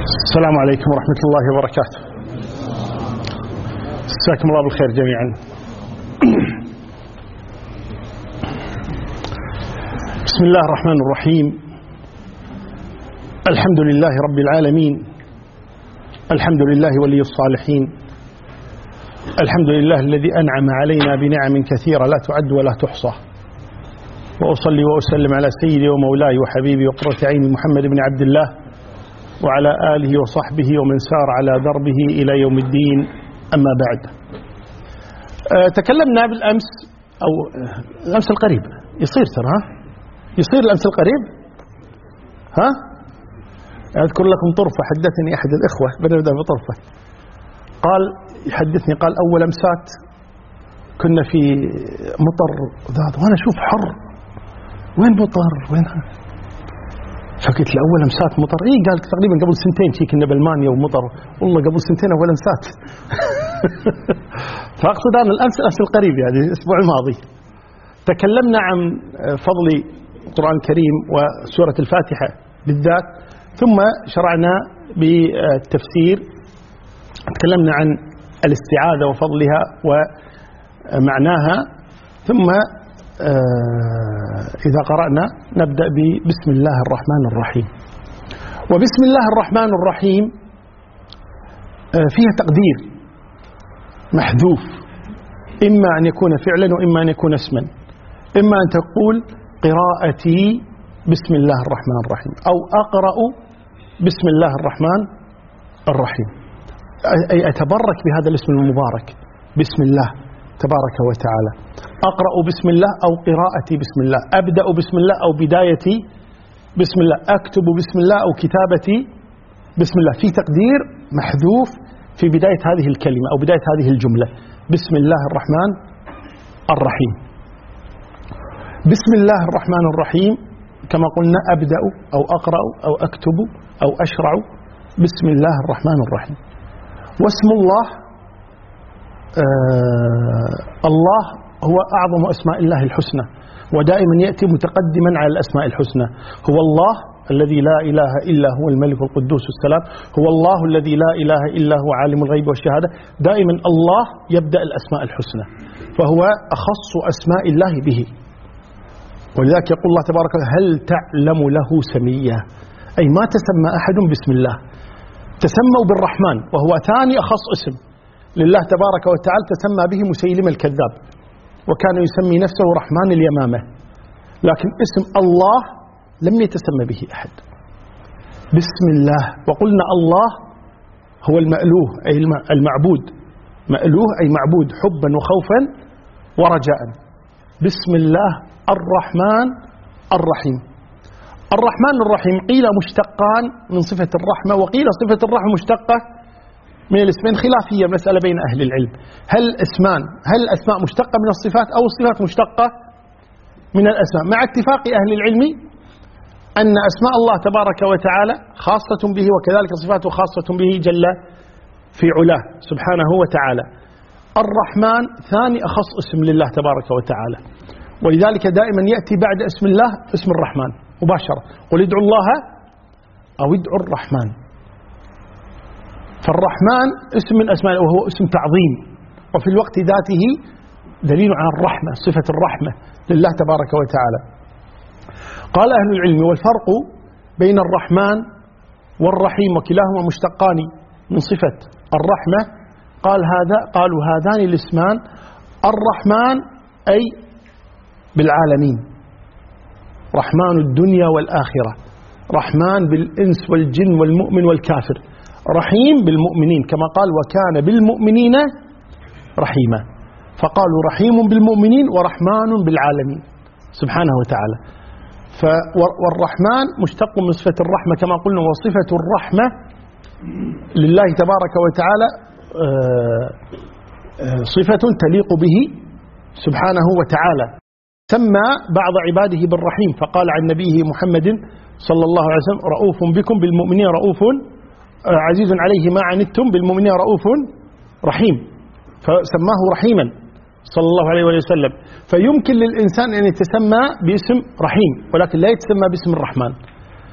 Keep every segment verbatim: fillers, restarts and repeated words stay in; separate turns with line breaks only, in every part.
السلام عليكم ورحمة الله وبركاته. جزاكم الله بالخير جميعا. بسم الله الرحمن الرحيم. الحمد لله رب العالمين، الحمد لله ولي الصالحين، الحمد لله الذي أنعم علينا بنعم كثيرة لا تعد ولا تحصى، وأصلي وأسلم على سيدي ومولاي وحبيبي وقرة عيني محمد بن عبد الله وعلى آله وصحبه ومن سار على دربه إلى يوم الدين. أما بعد، أه تكلمنا بالأمس أو الأمس القريب يصير ترى ها يصير الأمس القريب ها أذكر لكم طرفة حدثني أحد الإخوة بدأ بطرفة، قال يحدثني قال أول أمسات كنا في مطر ذات وأنا أشوف حر، وين مطر وين؟ فقلت له أول أمسات مطر؟ إيه قال تقريبا قبل سنتين شي كنا بألمانيا ومطر. والله قبل سنتين أول أمسات. فأقصد أنا الأمس الأمس القريب يعني الأسبوع الماضي تكلمنا عن فضل القرآن الكريم وسورة الفاتحة بالذات، ثم شرعنا بالتفسير، تكلمنا عن الاستعاذة وفضلها ومعناها، ثم إذا قرأنا نبدأ ببسم الله الرحمن الرحيم. وبسم الله الرحمن الرحيم فيها تقدير محذوف، إما أن يكون فعلا وإما أن يكون اسما، إما أن تقول قراءتي بسم الله الرحمن الرحيم أو أقرأ بسم الله الرحمن الرحيم، أي أتبرك بهذا الاسم المبارك بسم الله تبارك وتعالى. أقرأ بسم الله أو قراءتي بسم الله، أبدأ بسم الله أو بدايتي بسم الله، أكتب بسم الله أو كتابتي بسم الله. في تقدير محذوف في بداية هذه الكلمة أو بداية هذه الجملة، بسم الله الرحمن الرحيم. بسم الله الرحمن الرحيم كما قلنا أبدأ أو أقرأ أو أكتب أو أشرع بسم الله الرحمن الرحيم. واسم الله آه الله هو أعظم أسماء الله الحسنى، ودائما يأتي متقدما على الأسماء الحسنى. هو الله الذي لا إله إلا هو الملك القدوس السلام، هو الله الذي لا إله إلا هو عالم الغيب والشهادة. دائما الله يبدأ الأسماء الحسنى، فهو أخص أسماء الله به. ولذلك يقول الله تبارك وتعالى هل تعلم له سميا، أي ما تسمى أحد بسم الله. تسموا بالرحمن وهو ثاني أخص اسم لله تبارك وتعالى، تسمى به مسيلم الكذاب وكان يسمي نفسه رحمن اليمامة، لكن اسم الله لم يتسمى به أحد. بسم الله، وقلنا الله هو المألوه أي المعبود، مألوه أي معبود حبا وخوفا ورجاء. بسم الله الرحمن الرحيم. الرحمن الرحيم قيل مشتقان من صفة الرحمة، وقيل صفة الرحمة مشتقة من الاسمين، خلافية مسألة بين أهل العلم. هل اسمان هل الأسماء مشتقة من الصفات أو الصفات مشتقة من الأسماء؟ مع اتفاق أهل العلم أن أسماء الله تبارك وتعالى خاصة به، وكذلك صفاته خاصة به جل في علاه سبحانه وتعالى. الرحمن ثاني أخص اسم لله تبارك وتعالى، ولذلك دائما يأتي بعد اسم الله اسم الرحمن مباشرة، قل ادعوا الله أو ادعوا الرحمن. فالرحمن اسم من أسماء وهو اسم تعظيم، وفي الوقت ذاته دليل على الرحمة، صفة الرحمة لله تبارك وتعالى. قال أهل العلم والفرق بين الرحمن والرحيم وكلاهما مشتقان من صفة الرحمة. قال هذا قالوا هذان الاسمان الرحمن أي بالعالمين، رحمن الدنيا والآخرة، رحمن بالإنس والجن والمؤمن والكافر، رحيم بالمؤمنين كما قال وكان بالمؤمنين رحيما، فقالوا رحيم بالمؤمنين ورحمن بالعالمين سبحانه وتعالى. والرحمن مشتق من صفة الرحمة كما قلنا، وصفة الرحمة لله تبارك وتعالى صفة تليق به سبحانه وتعالى. سمى بعض عباده بالرحيم، فقال عن نبيه محمد صلى الله عليه وسلم رؤوف بكم بالمؤمنين رؤوف عزيز عليه ما عنتم بالمؤمنين رؤوف رحيم، فسماه رحيما صلى الله عليه وسلم. فيمكن للإنسان أن يتسمى باسم رحيم ولكن لا يتسمى باسم الرحمن،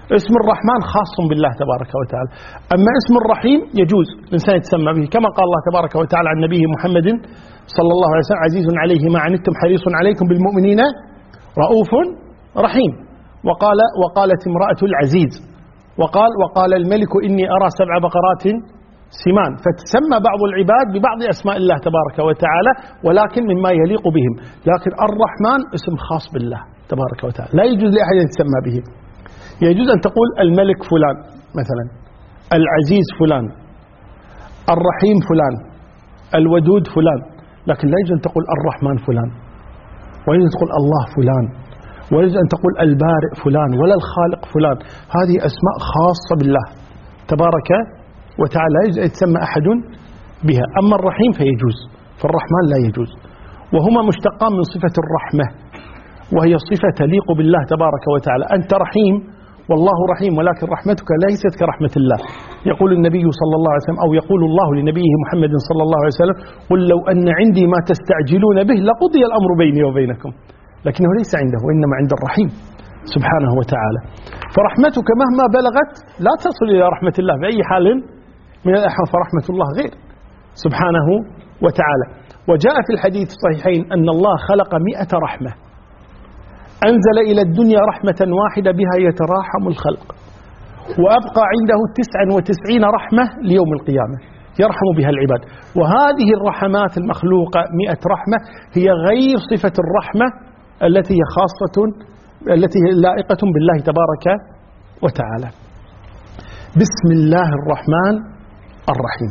اسم الرحمن خاص بالله تبارك وتعالى. أما اسم الرحيم يجوز الإنسان يتسمى به، كما قال الله تبارك وتعالى عن نبيه محمد صلى الله عليه وسلم: عزيز عليه ما عنتم حريص عليكم بالمؤمنين رؤوف رحيم. وقال وقالت امرأة العزيز وقال وقال الملك إني أرى سبع بقرات سمان. فتسمى بعض العباد ببعض أسماء الله تبارك وتعالى ولكن مما يليق بهم. لكن الرحمن اسم خاص بالله تبارك وتعالى، لا يجوز لأحد أن يتسمى به. يجوز أن تقول الملك فلان مثلا، العزيز فلان، الرحيم فلان، الودود فلان، لكن لا يجوز أن تقول الرحمن فلان، ولا يجوز أن تقول الله فلان، ولا يجوز أن تقول البارئ فلان ولا الخالق فلان. هذه أسماء خاصة بالله تبارك وتعالى، لا يجوز أن يتسمى أحد بها. أما الرحيم فيجوز، فالرحمن لا يجوز. وهما مشتقان من صفة الرحمة، وهي صفة تليق بالله تبارك وتعالى. أنت رحيم والله رحيم، ولكن رحمتك ليست كرحمة الله. يقول النبي صلى الله عليه وسلم، أو يقول الله لنبيه محمد صلى الله عليه وسلم: قل لو أن عندي ما تستعجلون به لقضي الأمر بيني وبينكم. لكنه ليس عنده، وإنما عند الرحيم سبحانه وتعالى. فرحمتك مهما بلغت لا تصل إلى رحمة الله بأي حال من الأحوال، فرحمة الله غير سبحانه وتعالى. وجاء في الحديث الصحيحين أن الله خلق مئة رحمة، أنزل إلى الدنيا رحمة واحدة بها يتراحم الخلق، وأبقى عنده تسعا وتسعين رحمة ليوم القيامة يرحم بها العباد. وهذه الرحمات المخلوقة مئة رحمة هي غير صفة الرحمة التي هي خاصة التي هي لائقة بالله تبارك وتعالى. بسم الله الرحمن الرحيم.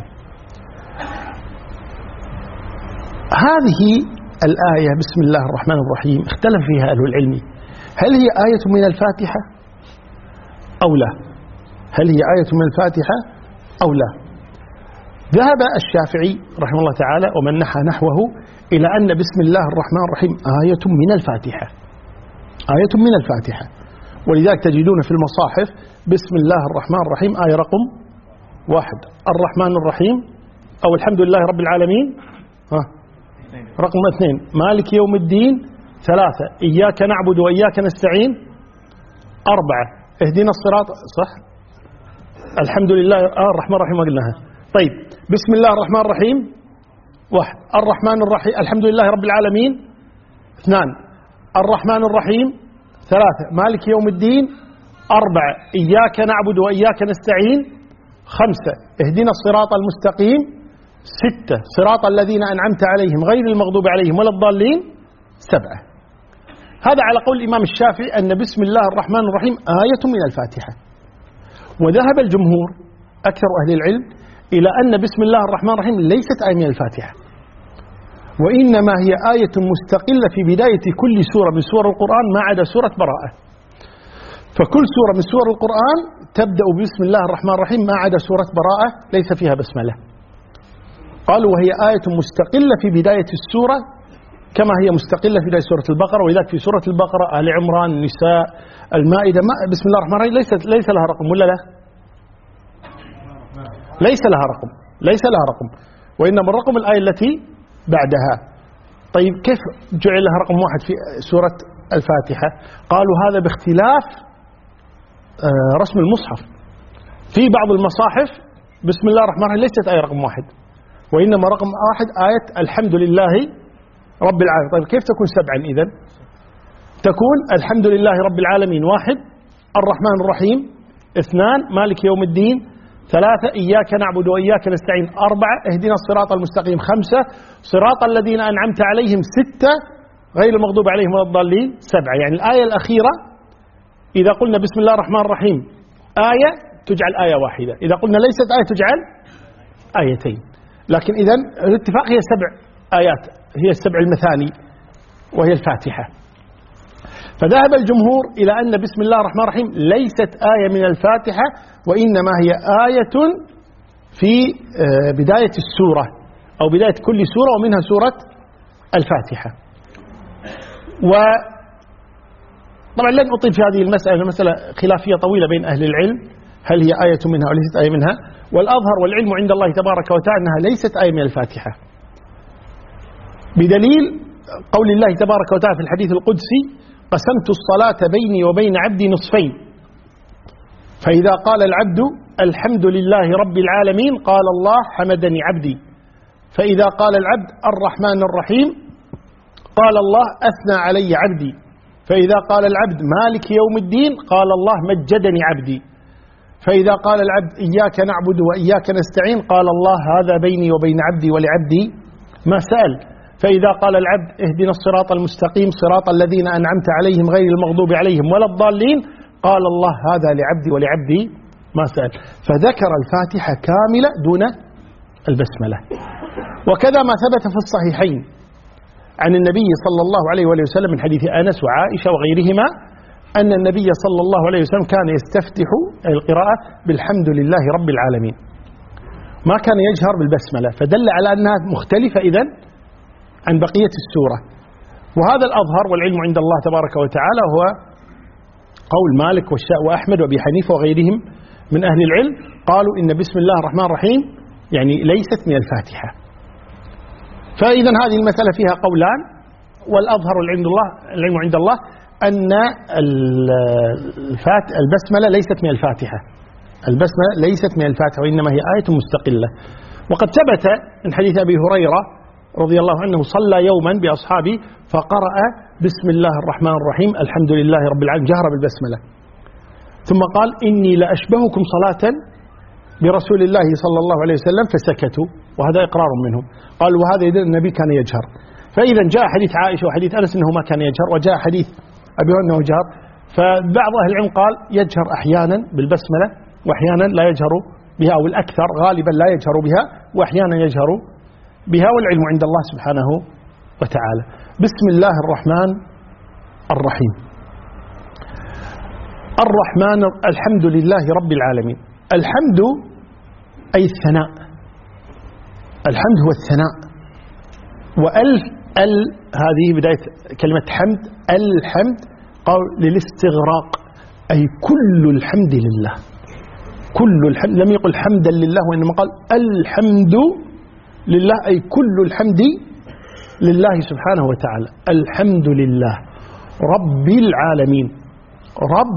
هذه الآية بسم الله الرحمن الرحيم اختلف فيها أهل العلم، هل هي آية من الفاتحة أو لا؟ هل هي آية من الفاتحة أو لا؟ ذهب الشافعي رحمه الله تعالى ومن نحى نحوه إلى أن بسم الله الرحمن الرحيم آية من الفاتحة، آية من الفاتحة. ولذلك تجدون في المصاحف بسم الله الرحمن الرحيم آية رقم واحد، الرحمن الرحيم أو الحمد لله رب العالمين ها رقم اثنين، مالك يوم الدين ثلاثة، إياك نعبد وإياك نستعين أربعة، اهدنا الصراط صح، الحمد لله آه الرحمن الرحيم قلناها. طيب بسم الله الرحمن الرحيم واحد، الرحمن الرحيم الحمد لله رب العالمين اثنان، الرحمن الرحيم ثلاثة، مالك يوم الدين أربعة، إياك نعبد وإياك نستعين خمسة، اهدنا الصراط المستقيم ستة، صراط الذين أنعمت عليهم غير المغضوب عليهم ولا الضالين سبعة. هذا على قول الإمام الشافعي أن بسم الله الرحمن الرحيم آية من الفاتحة. وذهب الجمهور أكثر أهل العلم إلى أن بسم الله الرحمن الرحيم ليست آية من الفاتحة، وإنما هي آية مستقلة في بداية كل سورة من سور القرآن ما عدا سورة براءة. فكل سورة من سور القرآن تبدأ بسم الله الرحمن الرحيم ما عدا سورة براءة ليس فيها بسملة. قالوا وهي آية مستقلة في بداية السورة كما هي مستقلة في بداية سورة البقرة. ولذلك في سورة البقرة آل عمران النساء المائدة ما بسم الله الرحمن الرحيم ليس ليس لها رقم ولا لا؟ ليس لها رقم، ليس لها رقم، وإنما الرقم الآية التي بعدها. طيب كيف جعل لها رقم واحد في سورة الفاتحة؟ قالوا هذا باختلاف رسم المصحف. في بعض المصاحف بسم الله الرحمن الرحيم ليست آية رقم واحد، وإنما رقم واحد آية الحمد لله رب العالمين. طيب كيف تكون سبعا إذن؟ تكون الحمد لله رب العالمين واحد، الرحمن الرحيم اثنان، مالك يوم الدين ثلاثة، إياك نعبد وإياك نستعين أربعة، اهدنا الصراط المستقيم خمسة، صراط الذين أنعمت عليهم ستة، غير المغضوب عليهم ولا الضالين سبعة. يعني الآية الأخيرة إذا قلنا بسم الله الرحمن الرحيم آية تجعل آية واحدة، إذا قلنا ليست آية تجعل آيتين. لكن إذن الاتفاق هي سبع آيات، هي السبع المثاني وهي الفاتحة. فذهب الجمهور إلى أن بسم الله الرحمن الرحيم ليست آية من الفاتحة، وإنما هي آية في بداية السورة أو بداية كل سورة، ومنها سورة الفاتحة. وطبعا لن أطيل في هذه المسألة، مسألة خلافية طويلة بين أهل العلم هل هي آية منها أو ليست آية منها، والأظهر والعلم عند الله تبارك وتعالى أنها ليست آية من الفاتحة، بدليل قول الله تبارك وتعالى في الحديث القدسي قسمت الصلاة بيني وبين عبدي نصفين، فإذا قال العبد الحمد لله رب العالمين قال الله حمدني عبدي. فإذا قال العبد الرحمن الرحيم قال الله أثنى علي عبدي. فإذا قال العبد مالك يوم الدين قال الله مجدني عبدي. فإذا قال العبد إياك نعبد وإياك نستعين قال الله هذا بيني وبين عبدي ولعبدي ما سأل. فإذا قال العبد اهدنا الصراط المستقيم صراط الذين أنعمت عليهم غير المغضوب عليهم ولا الضالين قال الله هذا لعبدي ولعبدي ما سأل. فذكر الفاتحة كاملة دون البسملة. وكذا ما ثبت في الصحيحين عن النبي صلى الله عليه وسلم من حديث أنس وعائشة وغيرهما أن النبي صلى الله عليه وسلم كان يستفتح القراءة بالحمد لله رب العالمين، ما كان يجهر بالبسملة، فدل على أنها مختلفة إذن عن بقية السورة. وهذا الأظهر والعلم عند الله تبارك وتعالى هو قول مالك وأحمد وأبي حنيفة وغيرهم من أهل العلم، قالوا إن بسم الله الرحمن الرحيم يعني ليست من الفاتحة. فإذا هذه المسألة فيها قولان، والأظهر عند الله العلم عند الله أن البسملة ليست من الفاتحة، البسملة ليست من الفاتحة وإنما هي آية مستقلة. وقد ثبت من حديث أبي هريرة رضي الله عنه صلى يوما بأصحابه فقرأ بسم الله الرحمن الرحيم الحمد لله رب العالمين جهر بالبسملة، ثم قال إني لأشبهكم صلاة برسول الله صلى الله عليه وسلم فسكتوا، وهذا إقرار منهم. قال وهذا يدل النبي كان يجهر. فإذا جاء حديث عائشة وحديث أنس أنه ما كان يجهر، وجاء حديث أبي هريرة أنه جهر. فبعض أهل العلم قال يجهر أحيانا بالبسملة وأحيانا لا يجهر بها، أو الأكثر غالبا لا يجهر بها وأحيانا يجهر بها، والعلم عند الله سبحانه وتعالى. بسم الله الرحمن الرحيم. الرحمن الحمد لله رب العالمين. الحمد أي الثناء، الحمد هو الثناء. وألف ال هذه بداية كلمة حمد، الحمد قال للاستغراق أي كل الحمد لله، كل الحمد، لم يقل حمدا لله وإنما قال الحمد لله أي كل الحمد لله سبحانه وتعالى. الحمد لله رب العالمين. رب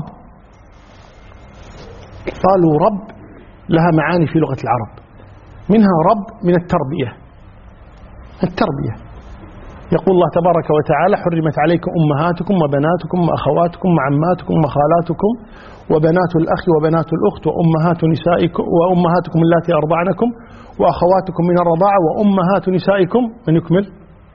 قالوا رب لها معاني في لغة العرب، منها رب من التربية، التربية. يقول الله تبارك وتعالى حرمت عليكم أمهاتكم وبناتكم وأخواتكم وعماتكم وخالاتكم وبنات الأخ وبنات الأخت وأمهات نسائكم وأمهاتكم اللاتي أرضعنكم وأخواتكم من الرضاعة وأمهات نسائكم من يكمل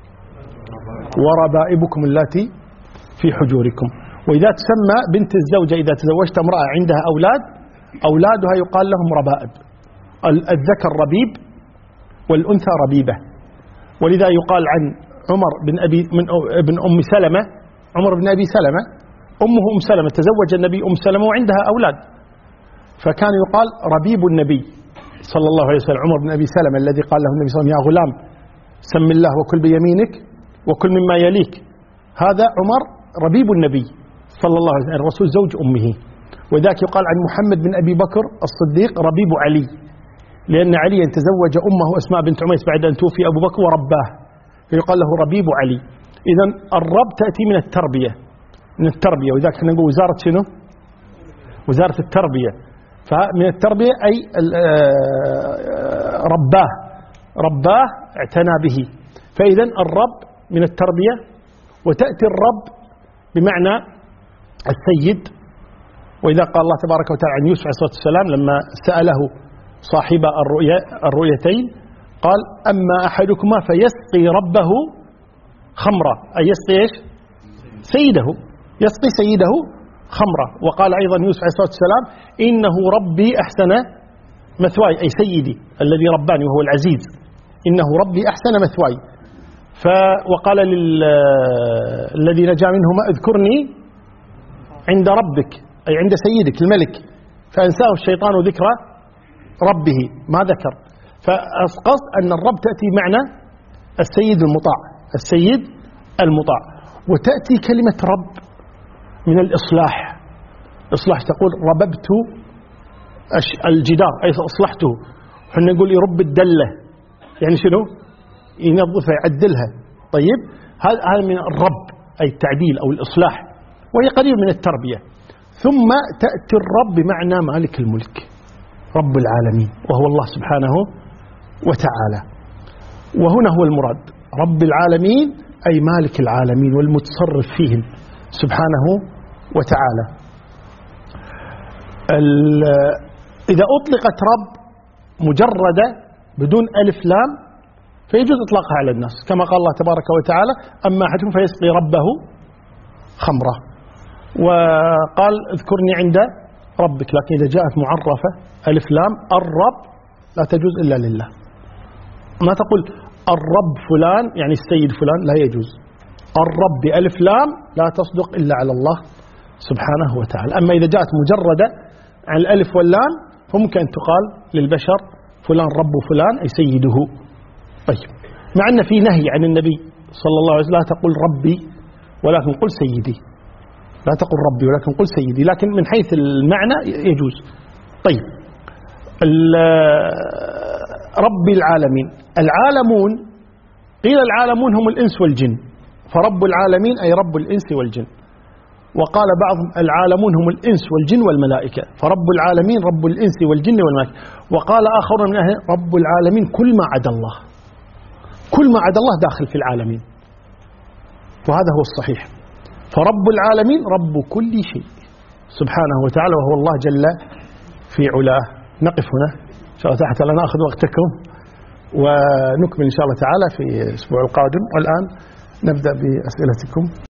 وربائبكم اللاتي في حجوركم. وإذا تسمى بنت الزوجة إذا تزوجت امرأة عندها أولاد أولادها يقال لهم ربائب، الذكر ربيب والأنثى ربيبة. ولذا يقال عن عمر بن أبي من ابن أم سلمة، عمر بن أبي سلمة أمه أم سلمة تزوج النبي أم سلمة وعندها أولاد، فكان يقال ربيب النبي صلى الله عليه وسلم. عمر بن أبي سلمة الذي قال له النبي صلى الله عليه وسلم يا غلام سم الله وكل بيمينك وكل مما يليك، هذا عمر ربيب النبي صلى الله عليه وسلم، الرسول زوج أمه. وذاك يقال عن محمد بن أبي بكر الصديق ربيب علي، لأن عليا تزوج أمه أسماء بنت عميس بعد أن توفي أبو بكر ورباه، فيقال له ربيب علي. إذن الرب تأتي من التربية، من التربية. وذاك احنا نقول وزارة شنو؟ وزارة التربية. فمن التربية أي رباه، رباه اعتنى به. فإذا الرب من التربية. وتأتي الرب بمعنى السيد. وإذا قال الله تبارك وتعالى عن يوسف عليه الصلاة والسلام لما سأله صاحب الرؤيا الرؤيتين قال أما أحدكما فيسقي ربه خمرة، أي يسقي إيش؟ سيده، يسقي سيده خمرة. وقال أيضا يوسف عليه الصلاة والسلام إنه ربي أحسن مثواي، أي سيدي الذي رباني وهو العزيز، إنه ربي أحسن مثواي. وقال للذي نجا منهما اذكرني عند ربك، أي عند سيدك الملك، فأنساه الشيطان ذكر ربه ما ذكر. فأسقط أن الرب تأتي معنى السيد المطاع، السيد المطاع. وتأتي كلمة رب من الإصلاح، إصلاح تقول رببت الجدار أي أصلحته. حنا نقول يرب الدلة، يعني شنو؟ ينظفها يعدلها. طيب هذا من الرب أي التعديل أو الإصلاح، وهي قريب من التربية. ثم تأتي الرب بمعنى مالك الملك، رب العالمين، وهو الله سبحانه وتعالى. وهنا هو المراد، رب العالمين أي مالك العالمين والمتصرف فيهم سبحانه وتعالى. إذا أطلقت رب مجردة بدون ألف لام فيجوز إطلاقها على الناس، كما قال الله تبارك وتعالى: أما أحدكم فيسقي ربه خمرة، وقال: اذكرني عند ربك. لكن إذا جاءت معرفة ألف لام الرب لا تجوز إلا لله. ما تقول الرب فلان يعني السيد فلان، لا يجوز. الرب بألف لام لا تصدق إلا على الله سبحانه وتعالى. أما إذا جاءت مجردة عن الألف واللام فممكن أن تقال للبشر فلان رب فلان أي سيده. طيب، مع أن في نهي عن النبي صلى الله عليه وسلم: لا تقل ربي ولكن قل سيدي، لا تقل ربي ولكن قل سيدي، لكن من حيث المعنى يجوز. طيب، رب العالمين، العالمون قيل العالمون هم الإنس والجن، فرب العالمين أي رب الإنس والجن. وقال بعضهم العالمون هم الإنس والجن والملائكة، فرب العالمين رب الإنس والجن والملائكة. وقال آخرون من أهل رب العالمين كل ما عدا الله، كل ما عدا الله داخل في العالمين، وهذا هو الصحيح. فرب العالمين رب كل شيء سبحانه وتعالى، وهو الله جل في علاه. نقف هنا إن شاء الله حتى لا نأخذ وقتكم، ونكمل إن شاء الله تعالى في الأسبوع القادم. والآن نبدأ بأسئلتكم.